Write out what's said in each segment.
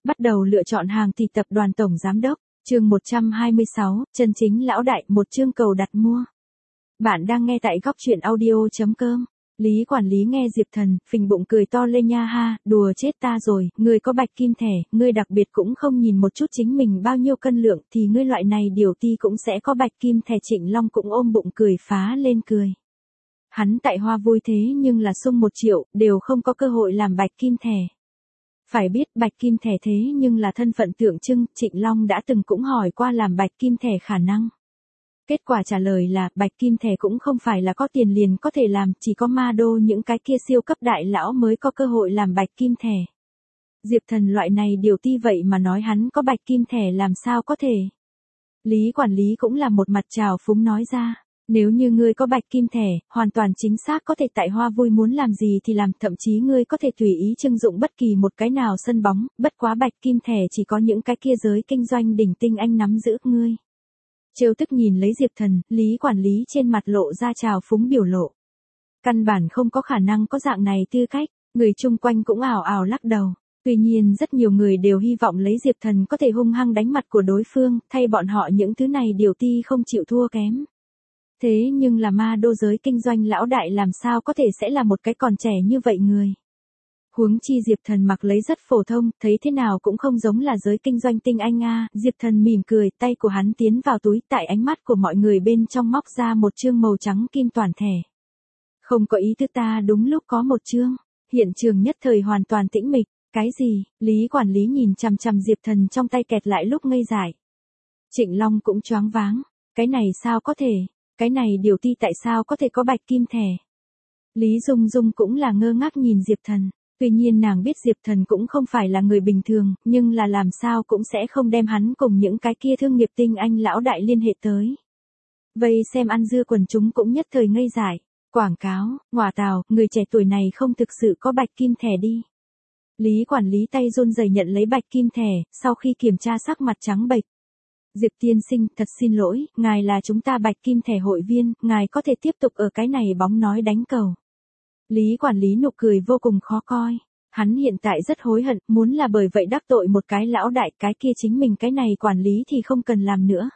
Bắt đầu lựa chọn hàng thì tập đoàn tổng giám đốc, chương 126, chân chính lão đại, một chương cầu đặt mua. Bạn đang nghe tại góc truyện audio.com. Lý quản lý nghe Diệp Thần, phình bụng cười to lên nha ha, đùa chết ta rồi, ngươi có bạch kim thẻ, ngươi đặc biệt cũng không nhìn một chút chính mình bao nhiêu cân lượng thì ngươi loại này điều ti cũng sẽ có bạch kim thẻ. Trịnh Long cũng ôm bụng cười phá lên cười. Hắn tại Hoa Vui thế nhưng là sung 1 triệu, đều không có cơ hội làm bạch kim thẻ. Phải biết bạch kim thẻ thế nhưng là thân phận tượng trưng, Trịnh Long đã từng cũng hỏi qua làm bạch kim thẻ khả năng. Kết quả trả lời là bạch kim thẻ cũng không phải là có tiền liền có thể làm, chỉ có ma đô những cái kia siêu cấp đại lão mới có cơ hội làm bạch kim thẻ. Diệp Thần loại này điều ti vậy mà nói hắn có bạch kim thẻ làm sao có thể. Lý quản lý cũng là một mặt trào phúng nói ra. Nếu như ngươi có bạch kim thẻ, hoàn toàn chính xác có thể tại Hoa Vui muốn làm gì thì làm, thậm chí ngươi có thể tùy ý trưng dụng bất kỳ một cái nào sân bóng, bất quá bạch kim thẻ chỉ có những cái kia giới kinh doanh đỉnh tinh anh nắm giữ ngươi. Trêu tức nhìn lấy Diệp Thần, Lý quản lý trên mặt lộ ra trào phúng biểu lộ. Căn bản không có khả năng có dạng này tư cách, người chung quanh cũng ảo ảo lắc đầu. Tuy nhiên rất nhiều người đều hy vọng lấy Diệp Thần có thể hung hăng đánh mặt của đối phương, thay bọn họ những thứ này điều ti không chịu thua kém. Thế nhưng là ma đô giới kinh doanh lão đại làm sao có thể sẽ là một cái còn trẻ như vậy người. Huống chi Diệp Thần mặc lấy rất phổ thông, thấy thế nào cũng không giống là giới kinh doanh tinh anh a. Diệp Thần mỉm cười, tay của hắn tiến vào túi, tại ánh mắt của mọi người bên trong móc ra một chương màu trắng kim toàn thẻ. Không có ý thứ ta đúng lúc có một chương, hiện trường nhất thời hoàn toàn tĩnh mịch. Cái gì? Lý quản lý nhìn chằm chằm Diệp Thần trong tay kẹt lại lúc ngây dại. Trịnh Long cũng choáng váng, cái này sao có thể? Cái này điều ti tại sao có thể có bạch kim thẻ? Lý Dung Dung cũng là ngơ ngác nhìn Diệp Thần. Tuy nhiên nàng biết Diệp Thần cũng không phải là người bình thường, nhưng là làm sao cũng sẽ không đem hắn cùng những cái kia thương nghiệp tinh anh lão đại liên hệ tới. Vây xem ăn dưa quần chúng cũng nhất thời ngây dại. Quảng cáo, ngọa tào, người trẻ tuổi này không thực sự có bạch kim thẻ đi. Lý quản lý tay run rẩy nhận lấy bạch kim thẻ, sau khi kiểm tra sắc mặt trắng bệch. Diệp tiên sinh, thật xin lỗi, ngài là chúng ta bạch kim thẻ hội viên, ngài có thể tiếp tục ở cái này bóng nói đánh cầu. Lý quản lý nụ cười vô cùng khó coi. Hắn hiện tại rất hối hận, muốn là bởi vậy đắc tội một cái lão đại, cái kia chính mình cái này quản lý thì không cần làm nữa.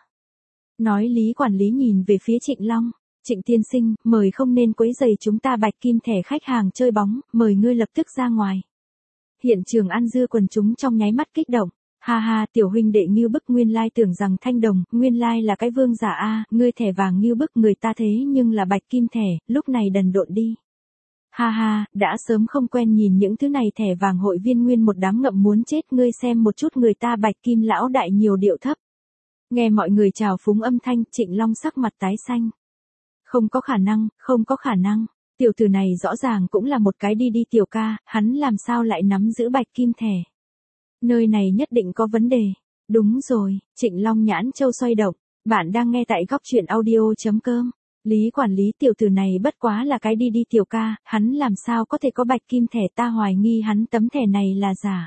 Nói Lý quản lý nhìn về phía Trịnh Long. Trịnh tiên sinh, mời không nên quấy rầy chúng ta bạch kim thẻ khách hàng chơi bóng, mời ngươi lập tức ra ngoài. Hiện trường ăn dưa quần chúng trong nháy mắt kích động. Ha ha, tiểu huynh đệ như bức, nguyên lai tưởng rằng thanh đồng, nguyên lai là cái vương giả a, ngươi thẻ vàng như bức, người ta thế nhưng là bạch kim thẻ, lúc này đần độn đi. Ha ha, đã sớm không quen nhìn những thứ này, thẻ vàng hội viên nguyên một đám ngậm muốn chết, ngươi xem một chút người ta bạch kim lão đại nhiều điệu thấp. Nghe mọi người chào phúng âm thanh, Trịnh Long sắc mặt tái xanh. Không có khả năng, không có khả năng, tiểu tử này rõ ràng cũng là một cái đi tiểu ca, hắn làm sao lại nắm giữ bạch kim thẻ. Nơi này nhất định có vấn đề. Đúng rồi, Trịnh Long nhãn châu xoay động. Bạn đang nghe tại góc truyện audio.com. Lý quản lý, tiểu tử này bất quá là cái đi tiểu ca, hắn làm sao có thể có bạch kim thẻ, ta hoài nghi hắn tấm thẻ này là giả.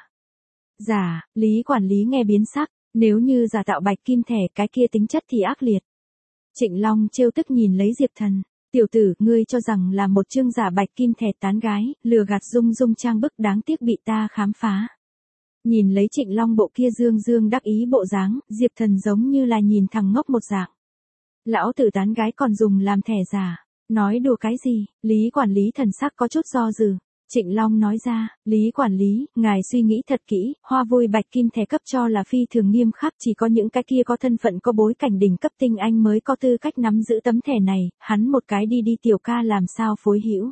Giả, Lý quản lý nghe biến sắc, nếu như giả tạo bạch kim thẻ cái kia tính chất thì ác liệt. Trịnh Long trêu tức nhìn lấy Diệp Thần. Tiểu tử, ngươi cho rằng là một chương giả bạch kim thẻ tán gái, lừa gạt Dung Dung trang bức, đáng tiếc bị ta khám phá. Nhìn lấy Trịnh Long bộ kia dương dương đắc ý bộ dáng, Diệp Thần giống như là nhìn thằng ngốc một dạng. Lão tử tán gái còn dùng làm thẻ giả, nói đùa cái gì? Lý quản lý thần sắc có chút do dự. Trịnh Long nói ra, Lý quản lý, ngài suy nghĩ thật kỹ, Hoa Vui bạch kim thẻ cấp cho là phi thường nghiêm khắc, chỉ có những cái kia có thân phận có bối cảnh đỉnh cấp tinh anh mới có tư cách nắm giữ tấm thẻ này, hắn một cái đi tiểu ca làm sao phối hữu.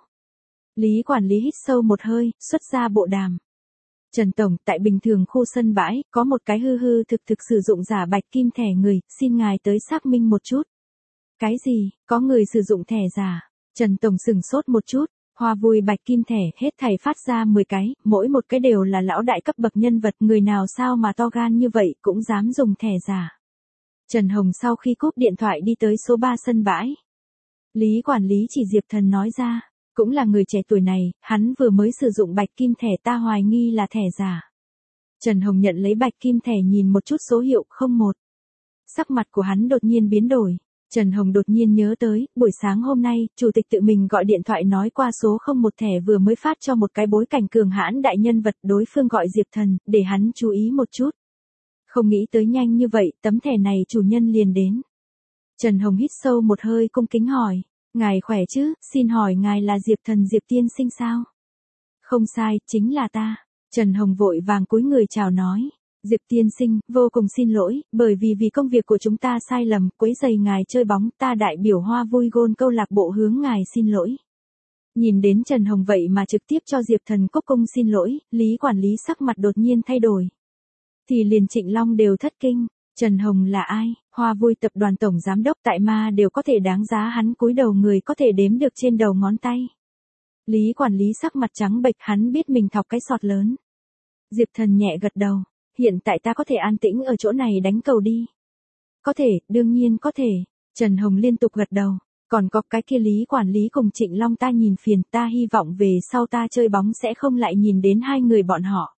Lý quản lý hít sâu một hơi, xuất ra bộ đàm. Trần Tổng, tại bình thường khu sân bãi, có một cái hư thực sử dụng giả bạch kim thẻ người, xin ngài tới xác minh một chút. Cái gì, có người sử dụng thẻ giả? Trần Tổng sửng sốt một chút, Hoa Vui bạch kim thẻ, hết thảy phát ra 10 cái, mỗi một cái đều là lão đại cấp bậc nhân vật, người nào sao mà to gan như vậy, cũng dám dùng thẻ giả. Trần Hồng sau khi cúp điện thoại đi tới số 3 sân bãi. Lý quản lý chỉ Diệp Thần nói ra. Cũng là người trẻ tuổi này, hắn vừa mới sử dụng bạch kim thẻ, ta hoài nghi là thẻ giả. Trần Hồng nhận lấy bạch kim thẻ nhìn một chút số hiệu 01. Sắc mặt của hắn đột nhiên biến đổi. Trần Hồng đột nhiên nhớ tới, buổi sáng hôm nay, chủ tịch tự mình gọi điện thoại nói qua số 01 thẻ vừa mới phát cho một cái bối cảnh cường hãn đại nhân vật, đối phương gọi Diệp Thần, để hắn chú ý một chút. Không nghĩ tới nhanh như vậy, tấm thẻ này chủ nhân liền đến. Trần Hồng hít sâu một hơi cung kính hỏi, ngài khỏe chứ, xin hỏi ngài là Diệp Thần Diệp tiên sinh sao? Không sai, chính là ta. Trần Hồng vội vàng cúi người chào nói. Diệp tiên sinh, vô cùng xin lỗi, bởi vì công việc của chúng ta sai lầm, quấy rầy ngài chơi bóng, ta đại biểu Hoa Vui Gôn câu lạc bộ hướng ngài xin lỗi. Nhìn đến Trần Hồng vậy mà trực tiếp cho Diệp Thần cúc cung xin lỗi, Lý quản lý sắc mặt đột nhiên thay đổi. Thì liền Trịnh Long đều thất kinh, Trần Hồng là ai? Hoa Vui tập đoàn tổng giám đốc tại Ma đều có thể đáng giá hắn cúi đầu người có thể đếm được trên đầu ngón tay. Lý quản lý sắc mặt trắng bệch, hắn biết mình thọc cái sọt lớn. Diệp Thần nhẹ gật đầu. Hiện tại ta có thể an tĩnh ở chỗ này đánh cầu đi. Có thể, đương nhiên có thể. Trần Hồng liên tục gật đầu. Còn có cái kia Lý quản lý cùng Trịnh Long ta nhìn phiền, ta hy vọng về sau ta chơi bóng sẽ không lại nhìn đến hai người bọn họ.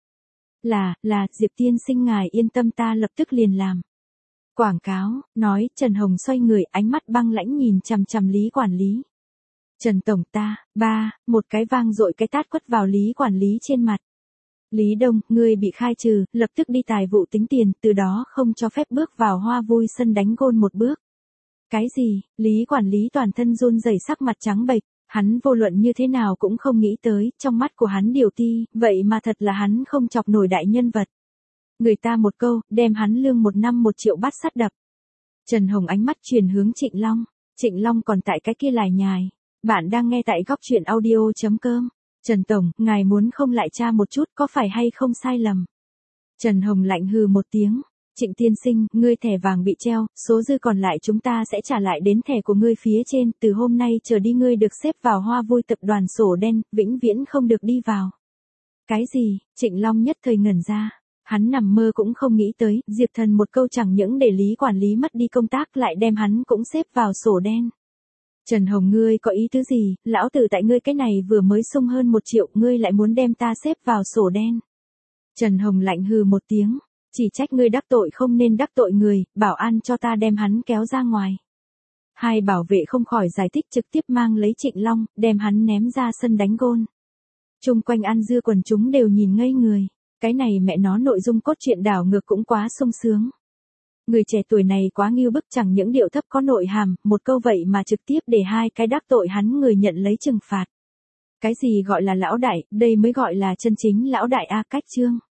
Là, Diệp tiên sinh ngài yên tâm, ta lập tức liền làm. Quảng cáo, nói, Trần Hồng xoay người, ánh mắt băng lãnh nhìn chằm chằm Lý quản lý. Trần tổng ta, một cái vang dội cái tát quất vào Lý quản lý trên mặt. Lý Đông, ngươi bị khai trừ, lập tức đi tài vụ tính tiền, từ đó không cho phép bước vào Hoa Vui sân đánh gôn một bước. Cái gì? Lý quản lý toàn thân run rẩy, sắc mặt trắng bệch, hắn vô luận như thế nào cũng không nghĩ tới, trong mắt của hắn điều ti, vậy mà thật là hắn không chọc nổi đại nhân vật. Người ta một câu, đem hắn lương 1 năm 1 triệu bát sắt đập. Trần Hồng ánh mắt chuyển hướng Trịnh Long, Trịnh Long còn tại cái kia lải nhải. Bạn đang nghe tại góc truyện audio.com. Trần Tổng, ngài muốn không lại tra một chút có phải hay không sai lầm? Trần Hồng lạnh hừ một tiếng. Trịnh tiên sinh, ngươi thẻ vàng bị treo, số dư còn lại chúng ta sẽ trả lại đến thẻ của ngươi phía trên, từ hôm nay trở đi ngươi được xếp vào Hoa Vui tập đoàn sổ đen, vĩnh viễn không được đi vào. Cái gì? Trịnh Long nhất thời ngẩn ra. Hắn nằm mơ cũng không nghĩ tới, Diệp Thần một câu chẳng những để Lý quản lý mất đi công tác lại đem hắn cũng xếp vào sổ đen. Trần Hồng ngươi có ý tứ gì, lão tử tại ngươi cái này vừa mới sung hơn 1 triệu, ngươi lại muốn đem ta xếp vào sổ đen. Trần Hồng lạnh hừ một tiếng, chỉ trách ngươi đắc tội không nên đắc tội người, bảo an cho ta đem hắn kéo ra ngoài. Hai bảo vệ không khỏi giải thích, trực tiếp mang lấy Trịnh Long, đem hắn ném ra sân đánh gôn. Chung quanh ăn dưa quần chúng đều nhìn ngây người, cái này mẹ nó nội dung cốt truyện đảo ngược cũng quá sung sướng. Người trẻ tuổi này quá ngưu bức, chẳng những điệu thấp có nội hàm, một câu vậy mà trực tiếp để hai cái đắc tội hắn người nhận lấy trừng phạt. Cái gì gọi là lão đại, đây mới gọi là chân chính lão đại a. Cách chương.